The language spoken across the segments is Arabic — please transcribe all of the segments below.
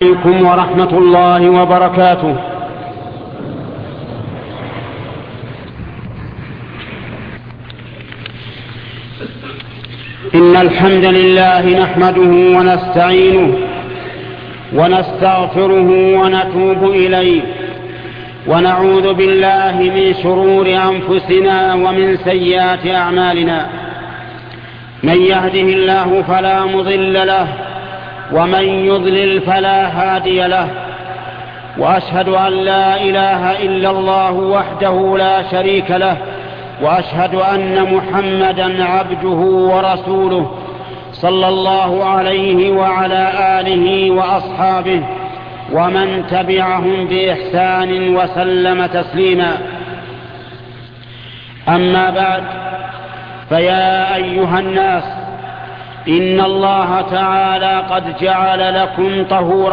عليكم ورحمة الله وبركاته. إن الحمد لله نحمده ونستعينه ونستغفره ونتوب إليه، ونعوذ بالله من شرور أنفسنا ومن سيئات أعمالنا. من يهده الله فلا مضل له، ومن يضلل فلا هادي له. وأشهد أن لا إله إلا الله وحده لا شريك له، وأشهد أن محمدا عبده ورسوله صلى الله عليه وعلى آله وأصحابه ومن تبعهم بإحسان وسلم تسليما. أما بعد، فيا أيها الناس، إن الله تعالى قد جعل لكم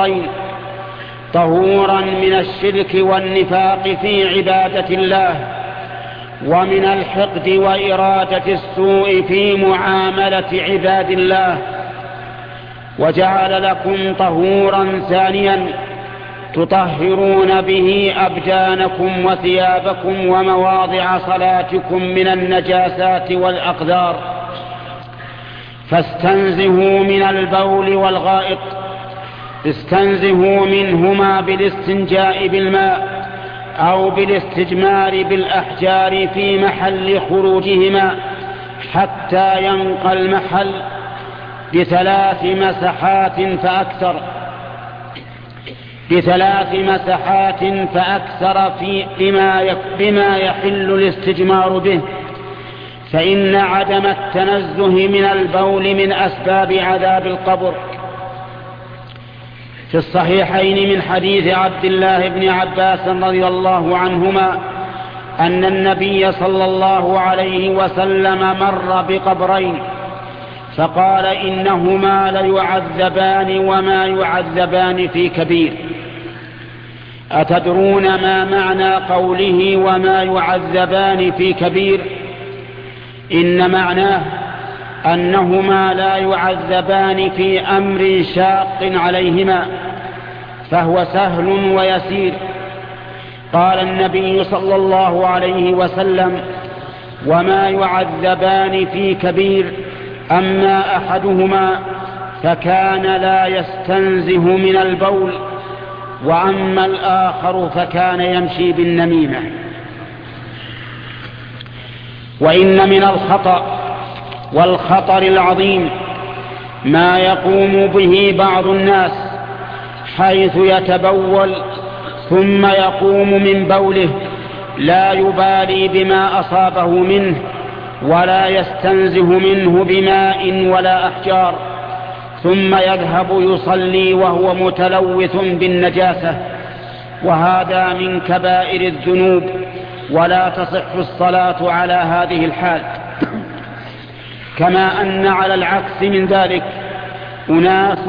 طهورا من الشرك والنفاق في عبادة الله، ومن الحقد وإرادة السوء في معاملة عباد الله، وجعل لكم طهورا ثانيا تطهرون به أبدانكم وثيابكم ومواضع صلاتكم من النجاسات والأقذار. فاستنزهوا من البول والغائط، استنزهوا منهما بالاستنجاء بالماء أو بالاستجمار بالأحجار في محل خروجهما حتى ينقى المحل بثلاث مسحات فأكثر بما يحل الاستجمار به، فإن عدم التنزه من البول من أسباب عذاب القبر. في الصحيحين من حديث عبد الله بن عباس رضي الله عنهما أن النبي صلى الله عليه وسلم مر بقبرين فقال: إنهما ليعذبان وما يعذبان في كبير. أتدرون ما معنى قوله وما يعذبان في كبير؟ إن معناه أنهما لا يعذبان في أمر شاق عليهما، فهو سهل ويسير. قال النبي صلى الله عليه وسلم: وما يعذبان في كبير، أما أحدهما فكان لا يستنزه من البول، وأما الآخر فكان يمشي بالنميمة. وإن من الخطأ والخطر العظيم ما يقوم به بعض الناس، حيث يتبول ثم يقوم من بوله لا يبالي بما أصابه منه، ولا يستنزه منه بماء ولا أحجار، ثم يذهب يصلي وهو متلوث بالنجاسة، وهذا من كبائر الذنوب، ولا تصح الصلاة على هذه الحال. كما أن على العكس من ذلك أناس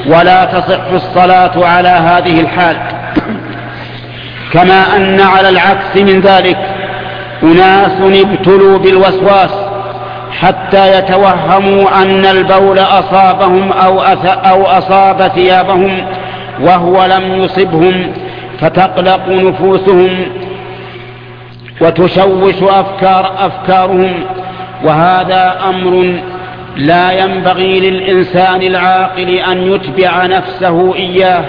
ولا تصح الصلاة على هذه الحال. كما أن على العكس من ذلك أناس ابتلوا بالوسواس حتى يتوهموا أن البول أصابهم أو أصاب ثيابهم وهو لم يصبهم، فتقلق نفوسهم وتشوش أفكارهم، وهذا أمر لا ينبغي للإنسان العاقل أن يتبع نفسه إياه،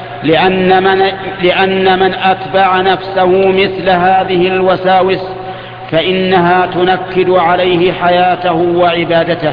لأن من أتبع نفسه مثل هذه الوساوس فإنها تنكد عليه حياته وعبادته.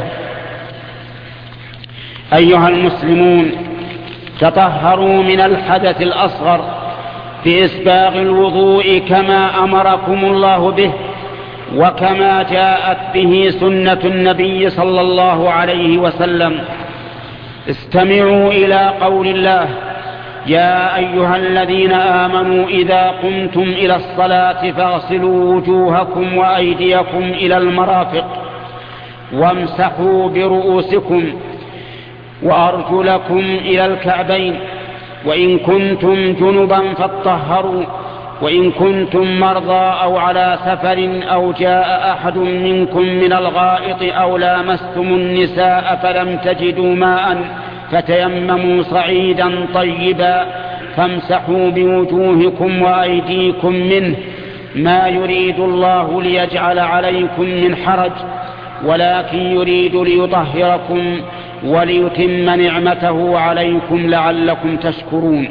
أيها المسلمون، تطهروا من الحدث الأصغر بإسباغ الوضوء كما أمركم الله به وكما جاءت به سنة النبي صلى الله عليه وسلم. استمعوا إلى قول الله: يا أيها الذين آمنوا إذا قمتم إلى الصلاة فاغسلوا وجوهكم وأيديكم إلى المرافق وامسحوا برؤوسكم وأرجلكم إلى الكعبين، وإن كنتم جنبا فاطهروا، وإن كنتم مرضى أو على سفر أو جاء أحد منكم من الغائط أو لامستم النساء فلم تجدوا ماء فتيمموا صعيدا طيبا فامسحوا بوجوهكم وأيديكم منه، ما يريد الله ليجعل عليكم من حرج ولكن يريد ليطهركم وليتم نعمته عليكم لعلكم تشكرون.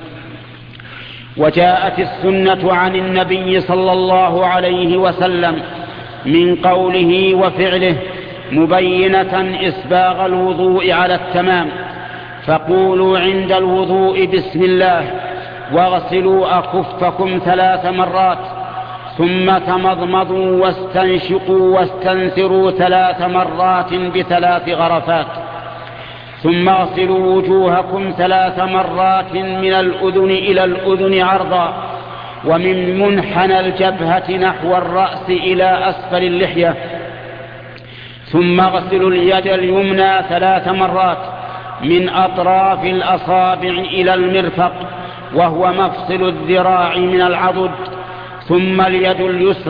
وجاءت السنة عن النبي صلى الله عليه وسلم من قوله وفعله مبينة إسباغ الوضوء على التمام، فقولوا عند الوضوء بسم الله واغسلوا أكفكم 3 مرات، ثم تمضمضوا واستنشقوا واستنثروا 3 مرات ب3 غرفات، ثم اغسلوا وجوهكم 3 مرات من الأذن إلى الأذن عرضا، ومن منحنى الجبهة نحو الرأس إلى أسفل اللحية، ثم اغسلوا اليد اليمنى 3 مرات من أطراف الأصابع إلى المرفق وهو مفصل الذراع من العضد، ثم اليد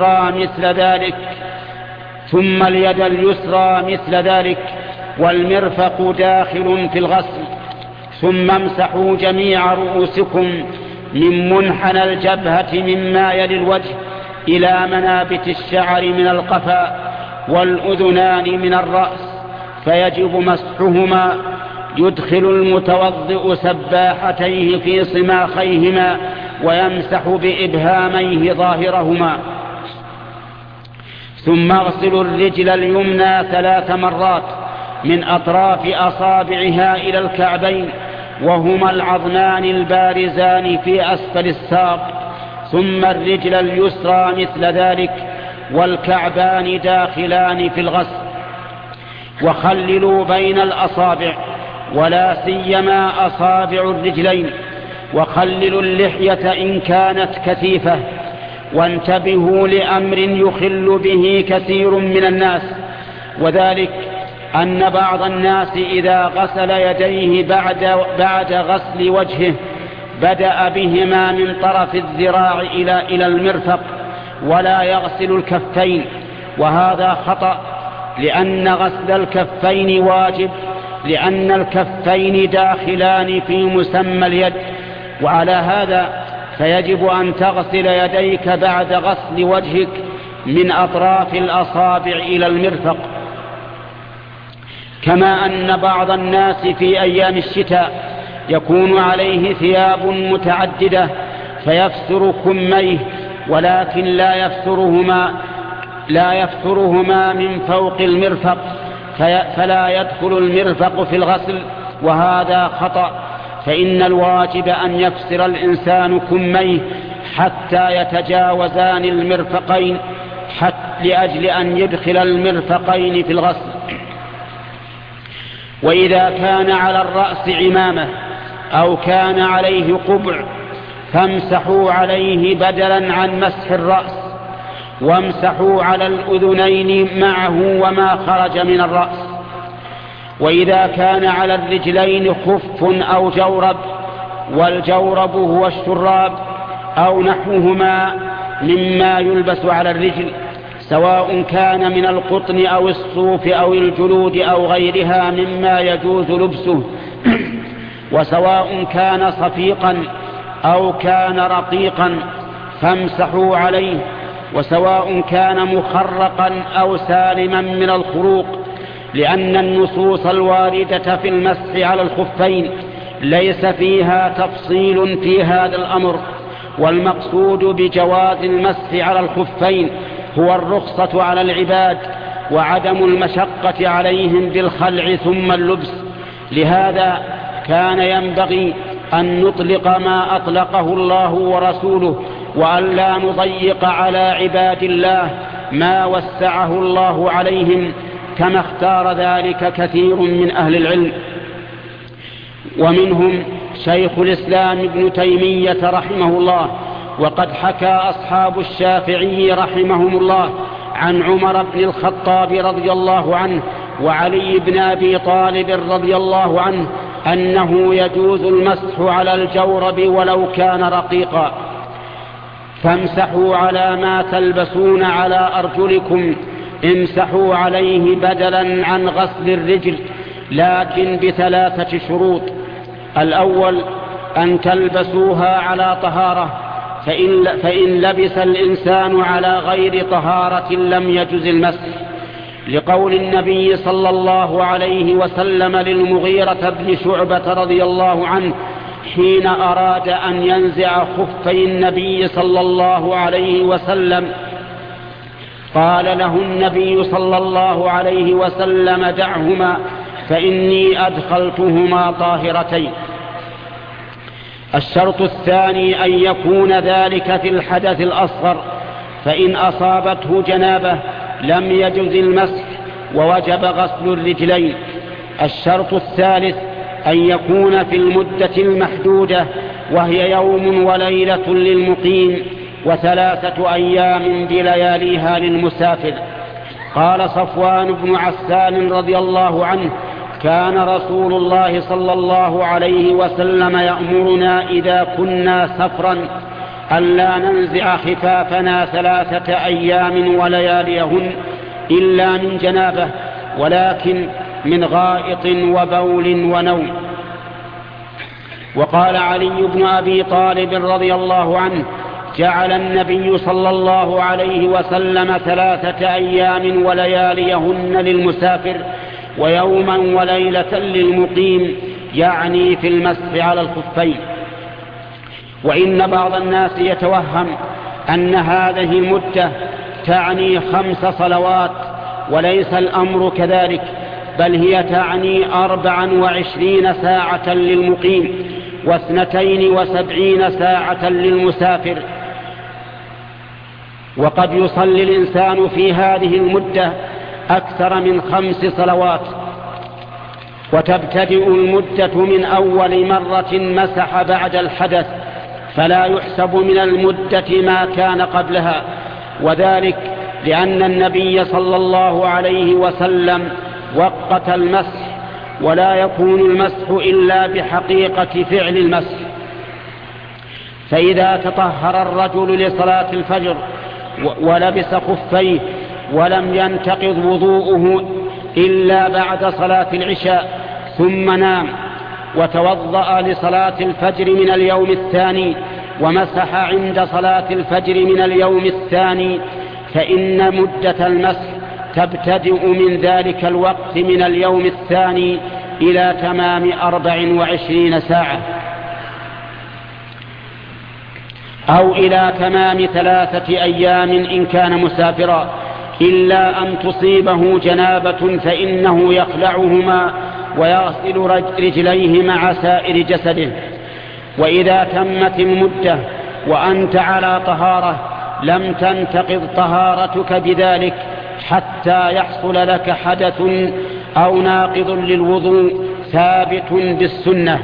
اليسرى مثل ذلك والمرفق داخل في الغسل، ثم امسحوا جميع رؤوسكم من منحنى الجبهة مما يلي الوجه إلى منابت الشعر من القفا والأذنان من الرأس، فيجب مسحهما. يدخل المتوضئ سباحتيه في صماخيهما ويمسح بإبهاميه ظاهرهما، ثم اغسلوا الرجل اليمنى 3 مرات من أطراف أصابعها إلى الكعبين وهما العظمان البارزان في أسفل الساق، ثم الرجل اليسرى مثل ذلك، والكعبان داخلان في الغسل. وخللوا بين الأصابع ولا سيما أصابع الرجلين، وخللوا اللحية إن كانت كثيفة. وانتبهوا لأمر يخل به كثير من الناس، وذلك أن بعض الناس إذا غسل يديه بعد غسل وجهه بدأ بهما من طرف الذراع إلى المرفق ولا يغسل الكفين، وهذا خطأ، لأن غسل الكفين واجب، لأن الكفين داخلان في مسمى اليد. وعلى هذا فيجب أن تغسل يديك بعد غسل وجهك من أطراف الأصابع إلى المرفق. كما أن بعض الناس في أيام الشتاء يكون عليه ثياب متعددة فيفسر كميه، ولكن لا يفسرهما من فوق المرفق، فلا يدخل المرفق في الغسل، وهذا خطأ. فإن الواجب أن يفسر الإنسان كميه حتى يتجاوزان المرفقين لأجل أن يدخل المرفقين في الغسل. وإذا كان على الرأس عمامة أو كان عليه قبع فامسحوا عليه بدلا عن مسح الرأس، وامسحوا على الأذنين معه وما خرج من الرأس. وإذا كان على الرجلين خف أو جورب، والجورب هو الشراب أو نحوهما مما يلبس على الرجل، سواء كان من القطن أو الصوف أو الجلود أو غيرها مما يجوز لبسه، وسواء كان صفيقا أو كان رقيقا فامسحوا عليه، وسواء كان مخرقا أو سالما من الخروق، لأن النصوص الواردة في المسح على الخفين ليس فيها تفصيل في هذا الأمر، والمقصود بجواز المسح على الخفين هو الرخصة على العباد وعدم المشقة عليهم بالخلع ثم اللبس. لهذا كان ينبغي أن نطلق ما أطلقه الله ورسوله، وأن لا نضيق على عباد الله ما وسعه الله عليهم، كما اختار ذلك كثير من أهل العلم، ومنهم شيخ الإسلام ابن تيمية رحمه الله. وقد حكى أصحاب الشافعي رحمهم الله عن عمر بن الخطاب رضي الله عنه وعلي بن أبي طالب رضي الله عنه أنه يجوز المسح على الجورب ولو كان رقيقا. فامسحوا على ما تلبسون على أرجلكم، امسحوا عليه بدلا عن غسل الرجل، لكن بثلاثة شروط: الأول أن تلبسوها على طهارة، فإن لبس الإنسان على غير طهارة لم يجز المسح، لقول النبي صلى الله عليه وسلم للمغيرة بن شعبة رضي الله عنه حين أراد أن ينزع خفي النبي صلى الله عليه وسلم، قال له النبي صلى الله عليه وسلم: دعهما فإني أدخلتهما طاهرتين. الشرط الثاني أن يكون ذلك في الحدث الأصغر، فإن أصابته جنابة لم يجز المسح ووجب غسل الرجلين. الشرط الثالث أن يكون في المدة المحدودة، وهي يوم وليلة للمقيم و3 أيام بلياليها للمسافر. قال صفوان بن عسال رضي الله عنه: كان رسول الله صلى الله عليه وسلم يأمرنا إذا كنا سفرا ألا ننزع خفافنا 3 أيام ولياليهن إلا من جنابة، ولكن من غائط وبول ونوم. وقال علي بن أبي طالب رضي الله عنه: جعل النبي صلى الله عليه وسلم 3 أيام ولياليهن للمسافر ويوما وليلة للمقيم، يعني في المسح على الخفين. وإن بعض الناس يتوهم أن هذه المدة تعني 5 صلوات، وليس الأمر كذلك، بل هي تعني 24 ساعة للمقيم و72 ساعة للمسافر. وقد يصلي الإنسان في هذه المدة أكثر من 5 صلوات، وتبتدئ المدة من أول مرة مسح بعد الحدث، فلا يحسب من المدة ما كان قبلها، وذلك لأن النبي صلى الله عليه وسلم وقت المسح، ولا يكون المسح إلا بحقيقة فعل المسح. فإذا تطهر الرجل لصلاة الفجر ولبس خفيه ولم ينتقض وضوءه إلا بعد صلاة العشاء، ثم نام وتوضأ لصلاة الفجر من اليوم الثاني ومسح عند صلاة الفجر من اليوم الثاني، فإن مدة المسح تبتدئ من ذلك الوقت من اليوم الثاني إلى تمام 24 ساعة، أو إلى تمام 3 أيام إن كان مسافرا، إلا أن تصيبه جنابة فإنه يخلعهما ويغسل رجليه مع سائر جسده. وإذا تمت المدة وأنت على طهارة لم تنتقض طهارتك بذلك حتى يحصل لك حدث أو ناقض للوضوء ثابت بالسنة.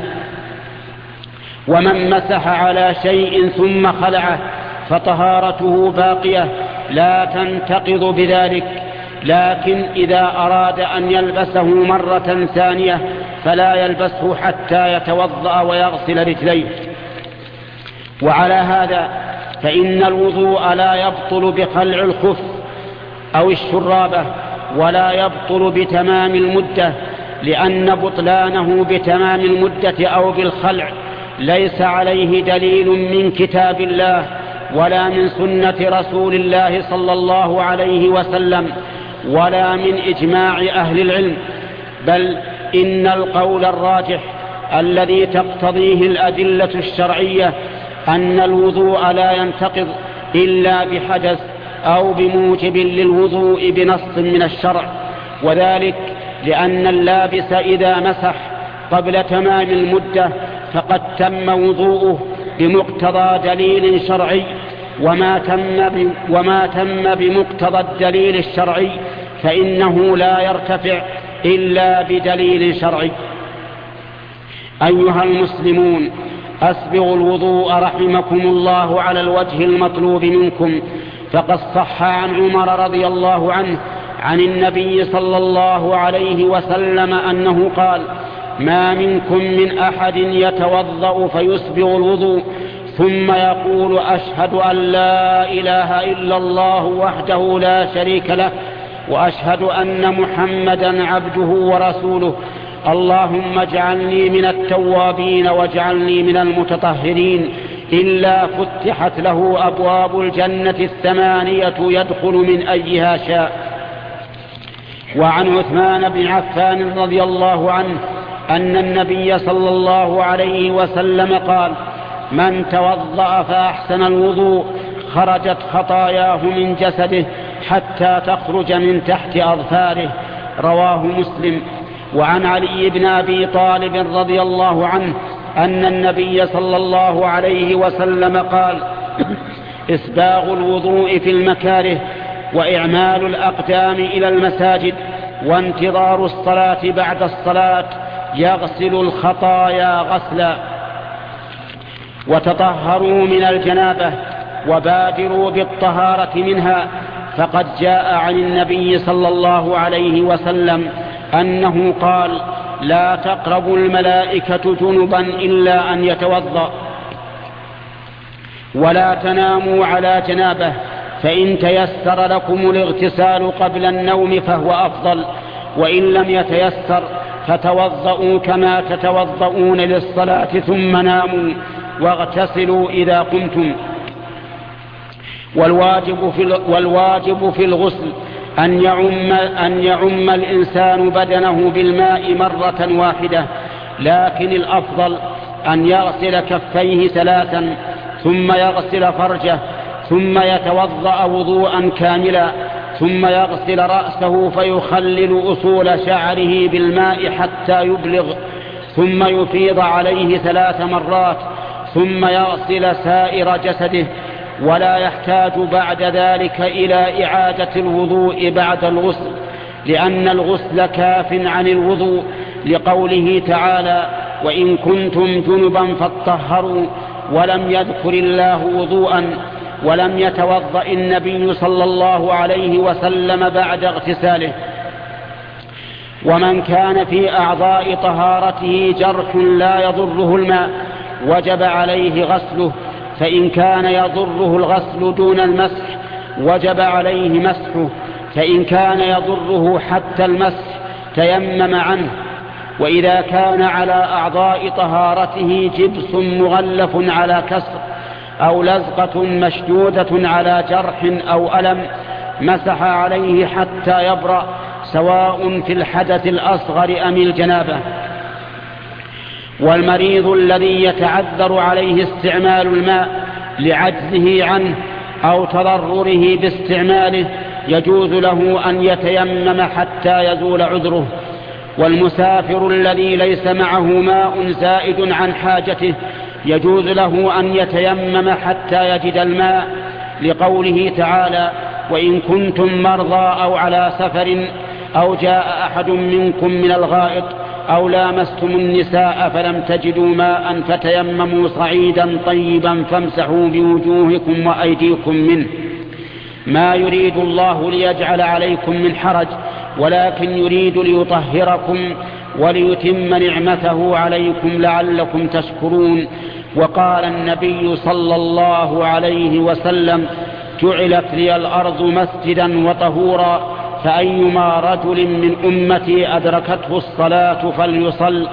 ومن مسح على شيء ثم خلعه فطهارته باقية لا تنتقض بذلك، لكن إذا أراد أن يلبسه مرة ثانية فلا يلبسه حتى يتوضأ ويغسل رجليه. وعلى هذا فإن الوضوء لا يبطل بخلع الخف أو الشرابة، ولا يبطل بتمام المدة، لأن بطلانه بتمام المدة أو بالخلع ليس عليه دليل من كتاب الله ولا من سنة رسول الله صلى الله عليه وسلم ولا من إجماع أهل العلم، بل إن القول الراجح الذي تقتضيه الأدلة الشرعية أن الوضوء لا ينتقض إلا بحدث أو بموجب للوضوء بنص من الشرع، وذلك لأن اللابس إذا مسح قبل تمام المدة فقد تم وضوءه بمقتضى دليل شرعي، وما تم بمقتضى الدليل الشرعي فإنه لا يرتفع إلا بدليل شرعي. أيها المسلمون، أسبغوا الوضوء رحمكم الله على الوجه المطلوب منكم، فقد صح عن عمر رضي الله عنه عن النبي صلى الله عليه وسلم أنه قال: ما منكم من أحد يتوضأ فيسبغ الوضوء ثم يقول: أشهد أن لا إله إلا الله وحده لا شريك له وأشهد أن محمدا عبده ورسوله، اللهم اجعلني من التوابين واجعلني من المتطهرين، إلا فتحت له أبواب الجنة 8 يدخل من أيها شاء. وعن عثمان بن عفان رضي الله عنه أن النبي صلى الله عليه وسلم قال: من توضأ فأحسن الوضوء خرجت خطاياه من جسده حتى تخرج من تحت أظفاره، رواه مسلم. وعن علي بن أبي طالب رضي الله عنه أن النبي صلى الله عليه وسلم قال: إسباغ الوضوء في المكاره وإعمال الأقدام إلى المساجد وانتظار الصلاة بعد الصلاة يغسل الخطايا غسلا. وتطهروا من الجنابة وبادروا بالطهارة منها، فقد جاء عن النبي صلى الله عليه وسلم أنه قال: لا تقرب الملائكة جنبا إلا أن يتوضأ، ولا تناموا على جنابه، فإن تيسر لكم الاغتسال قبل النوم فهو أفضل، وإن لم يتيسر فتوضؤوا كما تتوضؤون للصلاة ثم ناموا واغتسلوا إذا قمتم. والواجب في الغسل أن يعم الإنسان بدنه بالماء مرة واحدة، لكن الأفضل أن يغسل كفيه 3 ثم يغسل فرجه ثم يتوضأ وضوءا كاملا، ثم يغسل رأسه فيخلل أصول شعره بالماء حتى يبلغ، ثم يفيض عليه 3 مرات، ثم يغسل سائر جسده، ولا يحتاج بعد ذلك إلى إعادة الوضوء بعد الغسل، لأن الغسل كاف عن الوضوء، لقوله تعالى: وإن كنتم جنبا فاطهروا، ولم يذكر الله وضوءا، ولم يتوضأ النبي صلى الله عليه وسلم بعد اغتساله. ومن كان في أعضاء طهارته جرح لا يضره الماء وجب عليه غسله، فإن كان يضره الغسل دون المسح وجب عليه مسحه، فإن كان يضره حتى المسح تيمم عنه. وإذا كان على أعضاء طهارته جبس مغلف على كسر أو لزقة مشدودة على جرح أو ألم مسح عليه حتى يبرأ، سواء في الحدث الأصغر أم الجنابة. والمريض الذي يتعذر عليه استعمال الماء لعجزه عنه أو تضرره باستعماله يجوز له أن يتيمم حتى يزول عذره. والمسافر الذي ليس معه ماء زائد عن حاجته يجوز له أن يتيمم حتى يجد الماء، لقوله تعالى: وإن كنتم مرضى أو على سفر أو جاء أحد منكم من الغائط أو لامستم النساء فلم تجدوا ماء فتيمموا صعيدا طيبا فامسحوا بوجوهكم وأيديكم منه. ما يريد الله ليجعل عليكم من حرج، ولكن يريد ليطهركم وليتم نعمته عليكم لعلكم تشكرون. وقال النبي صلى الله عليه وسلم: جعلت لي الأرض مسجدا وطهورا، فأيما رجل من أمتي أدركته الصلاة فليصل.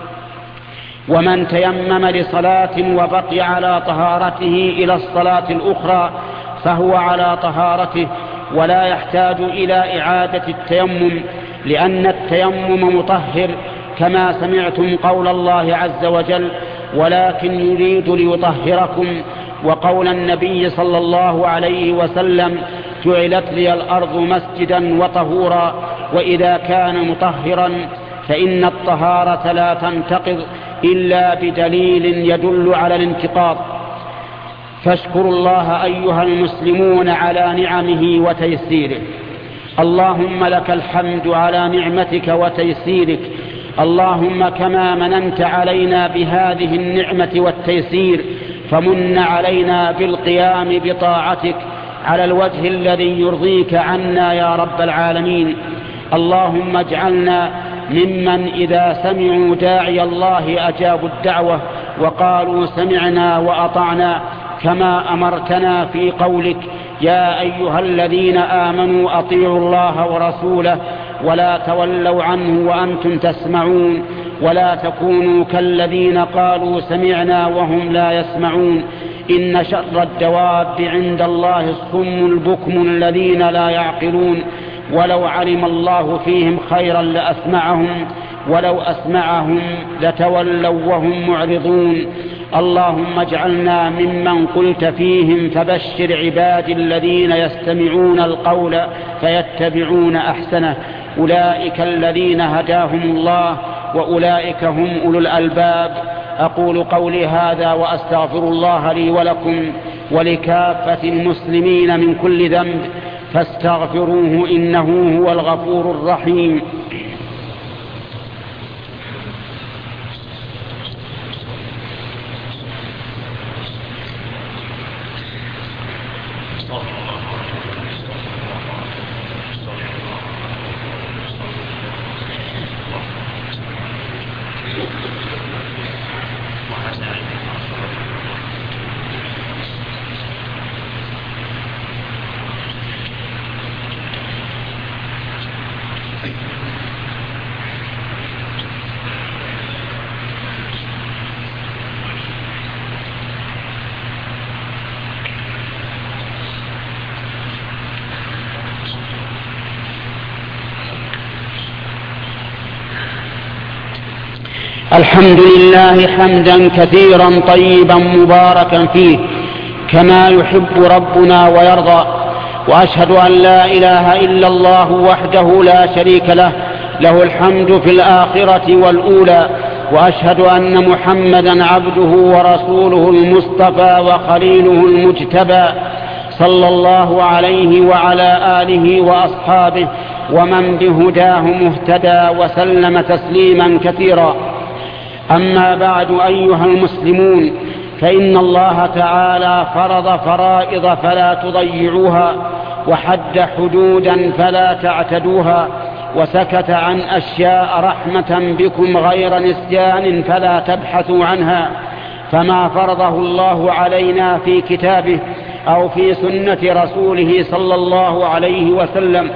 ومن تيمم لصلاة وبقي على طهارته إلى الصلاة الأخرى فهو على طهارته ولا يحتاج إلى إعادة التيمم، لأن التيمم مطهر، كما سمعتم قول الله عز وجل: ولكن يريد ليطهركم، وقول النبي صلى الله عليه وسلم: جعلت لي الأرض مسجدا وطهورا. وإذا كان مطهرا فإن الطهارة لا تنتقض إلا بدليل يدل على الانتقاض. فاشكروا الله أيها المسلمون على نعمه وتيسيره. اللهم لك الحمد على نعمتك وتيسيرك. اللهم كما مننت علينا بهذه النعمة والتيسير فمن علينا بالقيام بطاعتك على الوجه الذي يرضيك عنا يا رب العالمين. اللهم اجعلنا ممن إذا سمعوا داعي الله أجابوا الدعوة وقالوا سمعنا وأطعنا، كما أمرتنا في قولك: يا أيها الذين آمنوا أطيعوا الله ورسوله ولا تولوا عنه وأنتم تسمعون، ولا تكونوا كالذين قالوا سمعنا وهم لا يسمعون. إن شر الدواب عند الله الصم البكم الذين لا يعقلون. ولو علم الله فيهم خيرا لأسمعهم، ولو أسمعهم لتولوا وهم معرضون. اللهم اجعلنا ممن قلت فيهم: فبشر عبادي الذين يستمعون القول فيتبعون أحسنه، أولئك الذين هداهم الله وأولئك هم أولو الألباب. أقول قولي هذا وأستغفر الله لي ولكم ولكافة المسلمين من كل ذنب، فاستغفروه إنه هو الغفور الرحيم. الحمد لله حمدا كثيرا طيبا مباركا فيه كما يحب ربنا ويرضى. وأشهد أن لا إله إلا الله وحده لا شريك له، له الحمد في الآخرة والأولى. وأشهد أن محمدا عبده ورسوله المصطفى وخليله المجتبى، صلى الله عليه وعلى آله وأصحابه ومن بهداه مهتدى وسلم تسليما كثيرا. أما بعد أيها المسلمون، فإن الله تعالى فرض فرائض فلا تضيعوها، وحد حدودا فلا تعتدوها، وسكت عن أشياء رحمة بكم غير نسيان فلا تبحثوا عنها. فما فرضه الله علينا في كتابه أو في سنة رسوله صلى الله عليه وسلم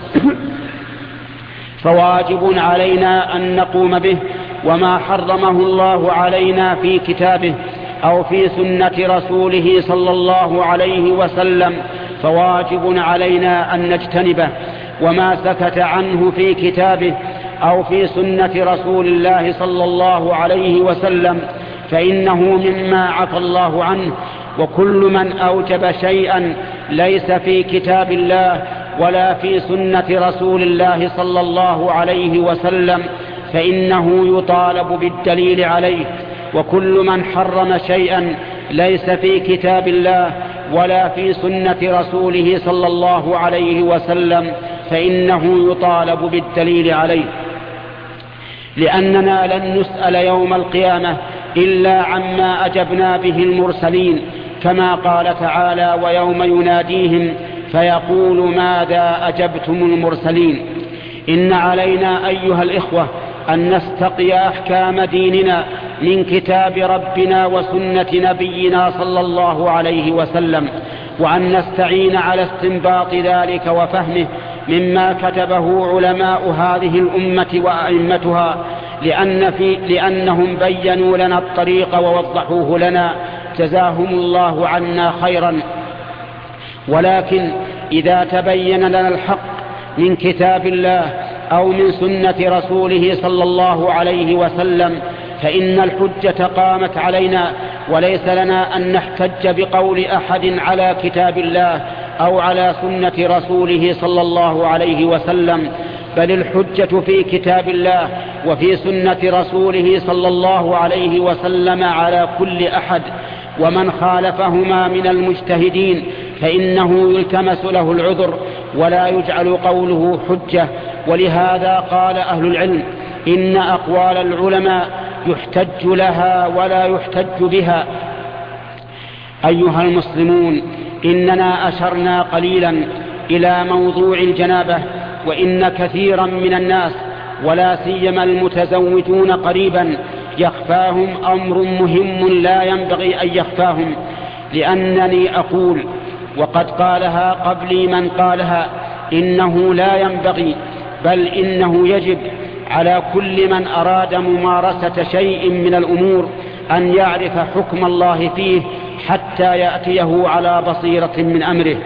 فواجب علينا أن نقوم به، وما حرمه الله علينا في كتابه أو في سنة رسوله صلى الله عليه وسلم فواجب علينا أن نجتنبه، وما سكت عنه في كتابه أو في سنة رسول الله صلى الله عليه وسلم فإنه مما عفى الله عنه. وكل من أوجب شيئا ليس في كتاب الله ولا في سنة رسول الله صلى الله عليه وسلم فإنه يطالب بالدليل عليه. وكل من حرم شيئا ليس في كتاب الله ولا في سنة رسوله صلى الله عليه وسلم فإنه يطالب بالدليل عليه، لأننا لن نسأل يوم القيامة إلا عما أجبنا به المرسلين، كما قال تعالى: ويوم يناديهم فيقول ماذا أجبتم المرسلين. إن علينا أيها الإخوة أن نستقي أحكام ديننا من كتاب ربنا وسنة نبينا صلى الله عليه وسلم، وأن نستعين على استنباط ذلك وفهمه مما كتبه علماء هذه الأمة وأئمتها، لأنهم بيّنوا لنا الطريق ووضحوه لنا، جزاهم الله عنا خيرا. ولكن إذا تبين لنا الحق من كتاب الله أو من سنة رسوله صلى الله عليه وسلم فإن الحجة قامت علينا، وليس لنا أن نحتج بقول أحد على كتاب الله أو على سنة رسوله صلى الله عليه وسلم، بل الحجة في كتاب الله وفي سنة رسوله صلى الله عليه وسلم على كل أحد، ومن خالفهما من المجتهدين فإنه يلتمس له العذر ولا يجعل قوله حجة. ولهذا قال أهل العلم إن أقوال العلماء يحتج لها ولا يحتج بها. أيها المسلمون، إننا أشرنا قليلا إلى موضوع الجنابة، وإن كثيرا من الناس ولا سيما المتزوجون قريبا يخفاهم أمر مهم لا ينبغي أن يخفاهم، لأنني أقول وقد قالها قبلي من قالها إنه لا ينبغي بل إنه يجب على كل من أراد ممارسة شيء من الأمور أن يعرف حكم الله فيه حتى يأتيه على بصيرة من أمره.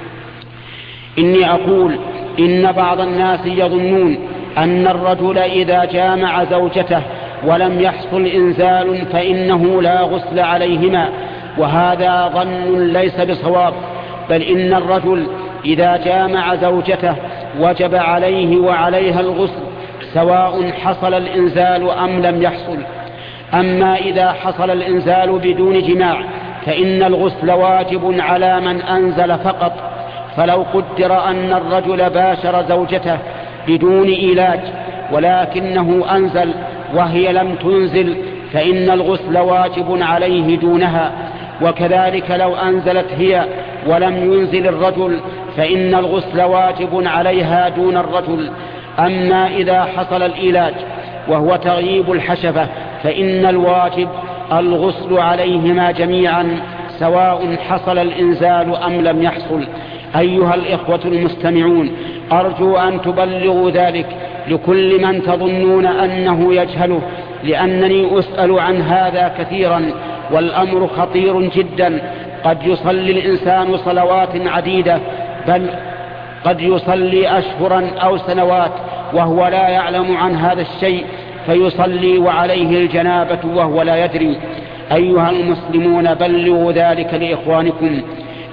إني أقول إن بعض الناس يظنون أن الرجل إذا جامع زوجته ولم يحصل إنزال فإنه لا غسل عليهما، وهذا ظن ليس بصواب، بل إن الرجل إذا جامع زوجته وجب عليه وعليها الغسل سواء حصل الإنزال أم لم يحصل. أما إذا حصل الإنزال بدون جماع فإن الغسل واجب على من أنزل فقط. فلو قدر أن الرجل باشر زوجته بدون إيلاج ولكنه أنزل وهي لم تنزل فإن الغسل واجب عليه دونها، وكذلك لو أنزلت هي ولم ينزل الرجل فإن الغسل واجب عليها دون الرجل. أما إذا حصل الإيلاج وهو تغييب الحشفة فإن الواجب الغسل عليهما جميعا سواء حصل الإنزال أم لم يحصل. أيها الإخوة المستمعون، أرجو أن تبلغوا ذلك لكل من تظنون أنه يجهله، لأنني أسأل عن هذا كثيرا والأمر خطير جدا. قد يصلي الإنسان صلوات عديدة، بل قد يصلي أشهرا أو سنوات وهو لا يعلم عن هذا الشيء فيصلي وعليه الجنابة وهو لا يدري. أيها المسلمون، بلغوا ذلك لإخوانكم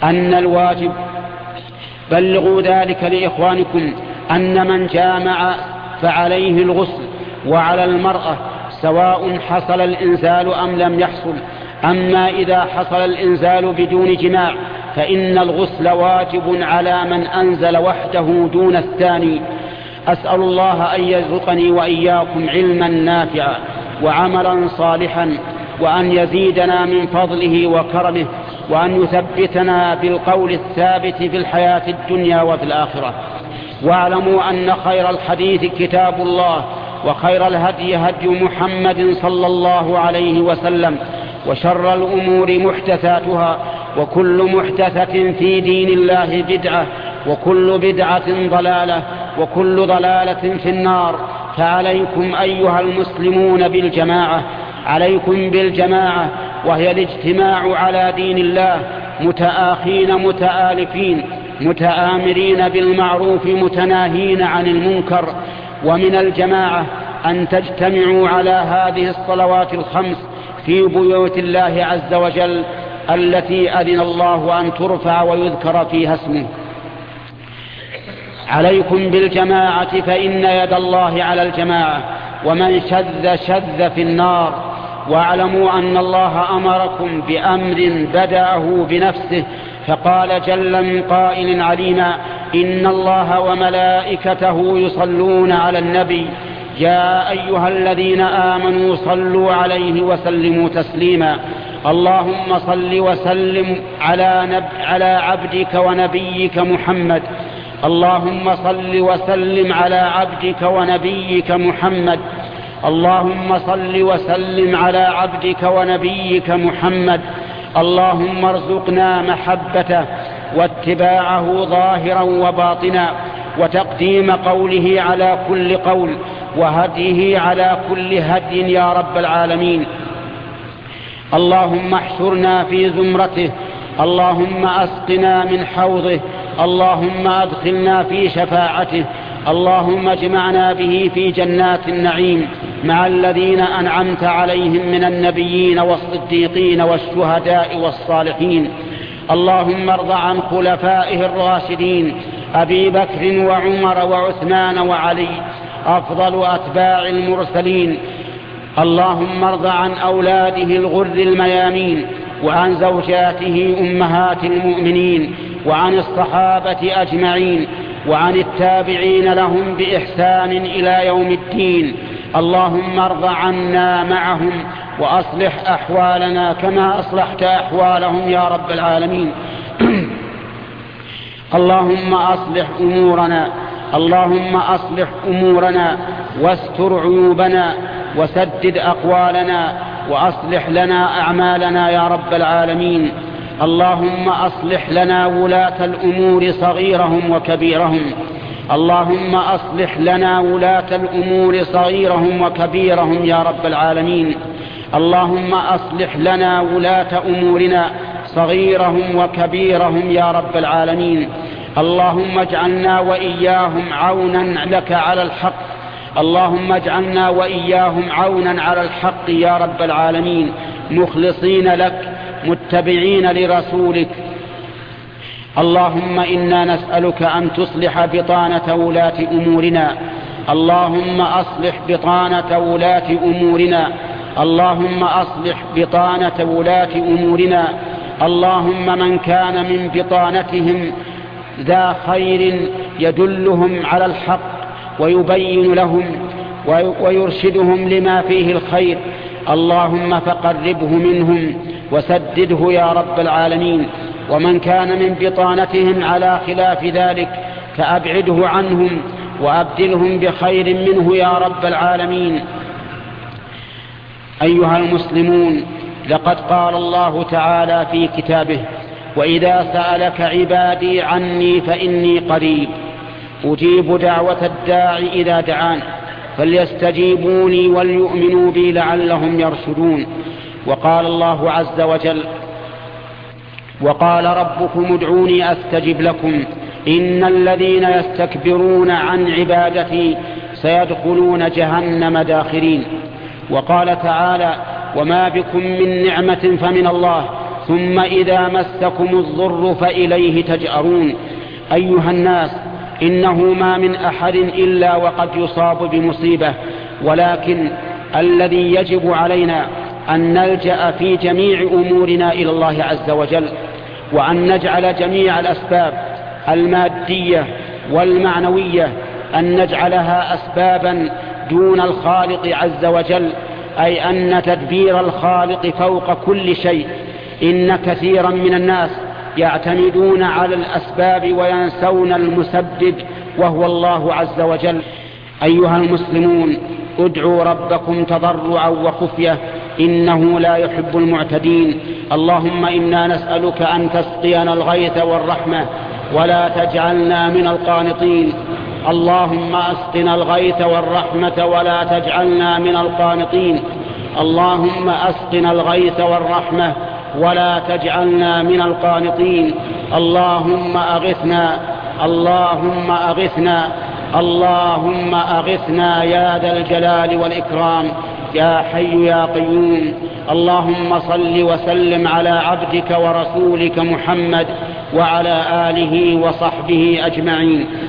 أن من جامع فعليه الغسل، وعلى المرأة سواء حصل الإنزال أم لم يحصل. أما إذا حصل الإنزال بدون جماع فإن الغسل واجب على من أنزل وحده دون الثاني. أسأل الله أن يرزقني وإياكم علما نافعا وعملا صالحا، وأن يزيدنا من فضله وكرمه، وأن يثبتنا بالقول الثابت في الحياة الدنيا وفي الآخرة. واعلموا أن خير الحديث كتاب الله، وخير الهدي هدي محمد صلى الله عليه وسلم، وشر الأمور محدثاتها، وكل محدثة في دين الله بدعة، وكل بدعة ضلالة، وكل ضلالة في النار. فعليكم أيها المسلمون بالجماعة، عليكم بالجماعة، وهي الاجتماع على دين الله، متآخين متآلفين، متآمرين بالمعروف متناهين عن المنكر. ومن الجماعة أن تجتمعوا على هذه الصلوات الخمس في بيوت الله عز وجل التي أذن الله أن ترفع ويذكر فيها اسمه. عليكم بالجماعة فإن يد الله على الجماعة، ومن شذ في النار. واعلموا أن الله أمركم بأمر بدأه بنفسه، فقال جل من قائل عليما: إن الله وملائكته يصلون على النبي يا أيها الذين آمنوا صلوا عليه وسلموا تسليما. اللهم صل وسلم على عبدك ونبيك محمد. اللهم صل وسلم على عبدك ونبيك محمد. اللهم صل وسلم على عبدك ونبيك محمد. اللهم ارزقنا محبته واتباعه ظاهرا وباطنا، وتقديم قوله على كل قول، وهديه على كل هدي يا رب العالمين. اللهم احشرنا في زمرته، اللهم أسقنا من حوضه، اللهم أدخلنا في شفاعته، اللهم اجمعنا به في جنات النعيم مع الذين أنعمت عليهم من النبيين والصديقين والشهداء والصالحين. اللهم ارض عن خلفائه الراشدين أبي بكر وعمر وعثمان وعلي أفضل أتباع المرسلين. اللهم ارض عن أولاده الغر الميامين، وعن زوجاته أمهات المؤمنين، وعن الصحابة أجمعين، وعن التابعين لهم بإحسان إلى يوم الدين. اللهم ارض عنا معهم، وأصلح أحوالنا كما أصلحت أحوالهم يا رب العالمين. اللهم أصلح أمورنا واستر عيوبنا وسدد أقوالنا وأصلح لنا أعمالنا يا رب العالمين. اللهم أصلح لنا ولاة الأمور صغيرهم وكبيرهم. اللهم أصلح لنا ولاة الأمور صغيرهم وكبيرهم يا رب العالمين. اللهم أصلح لنا ولاة أمورنا صغيرهم وكبيرهم يا رب العالمين. اللهم اجعلنا وإياهم عونا لك على الحق. اللهم اجعلنا وإياهم عونا على الحق يا رب العالمين، مخلصين لك متبعين لرسولك. اللهم إنا نسألك أن تصلح بطانة ولاة أمورنا. اللهم أصلح بطانة ولاة أمورنا. اللهم أصلح بطانة ولاة أمورنا. اللهم من كان من بطانتهم ذا خير يدلهم على الحق ويبين لهم ويرشدهم لما فيه الخير، اللهم فقربه منهم وسدده يا رب العالمين. ومن كان من بطانتهم على خلاف ذلك فأبعده عنهم وأبدلهم بخير منه يا رب العالمين. أيها المسلمون، لقد قال الله تعالى في كتابه: وإذا سألك عبادي عني فإني قريب أجيب دعوة الداع إذا دعان فليستجيبوا لي وليؤمنوا بي لعلهم يرشدون. وقال الله عز وجل: وقال ربكم ادعوني أستجب لكم إن الذين يستكبرون عن عبادتي سيدخلون جهنم داخرين. وقال تعالى: وما بكم من نعمة فمن الله ثم إذا مسكم الضر فإليه تجأرون. أيها الناس، إنه ما من أحد إلا وقد يصاب بمصيبة، ولكن الذي يجب علينا أن نلجأ في جميع أمورنا إلى الله عز وجل، وأن نجعل جميع الأسباب المادية والمعنوية أن نجعلها أسبابا دون الخالق عز وجل، أي أن تدبير الخالق فوق كل شيء. إن كثيرا من الناس يعتمدون على الأسباب وينسون المسبب وهو الله عز وجل. أيها المسلمون، ادعوا ربكم تضرعا وخفية إنه لا يحب المعتدين. اللهم إنا نسألك أن تسقينا الغيث والرحمة ولا تجعلنا من القانطين. اللهم أسقنا الغيث والرحمة ولا تجعلنا من القانطين. اللهم أسقنا الغيث والرحمة ولا تجعلنا من القانطين. اللهم أغثنا، اللهم أغثنا، اللهم أغثنا يا ذا الجلال والإكرام يا حي يا قيوم. اللهم صل وسلم على عبدك ورسولك محمد وعلى آله وصحبه أجمعين.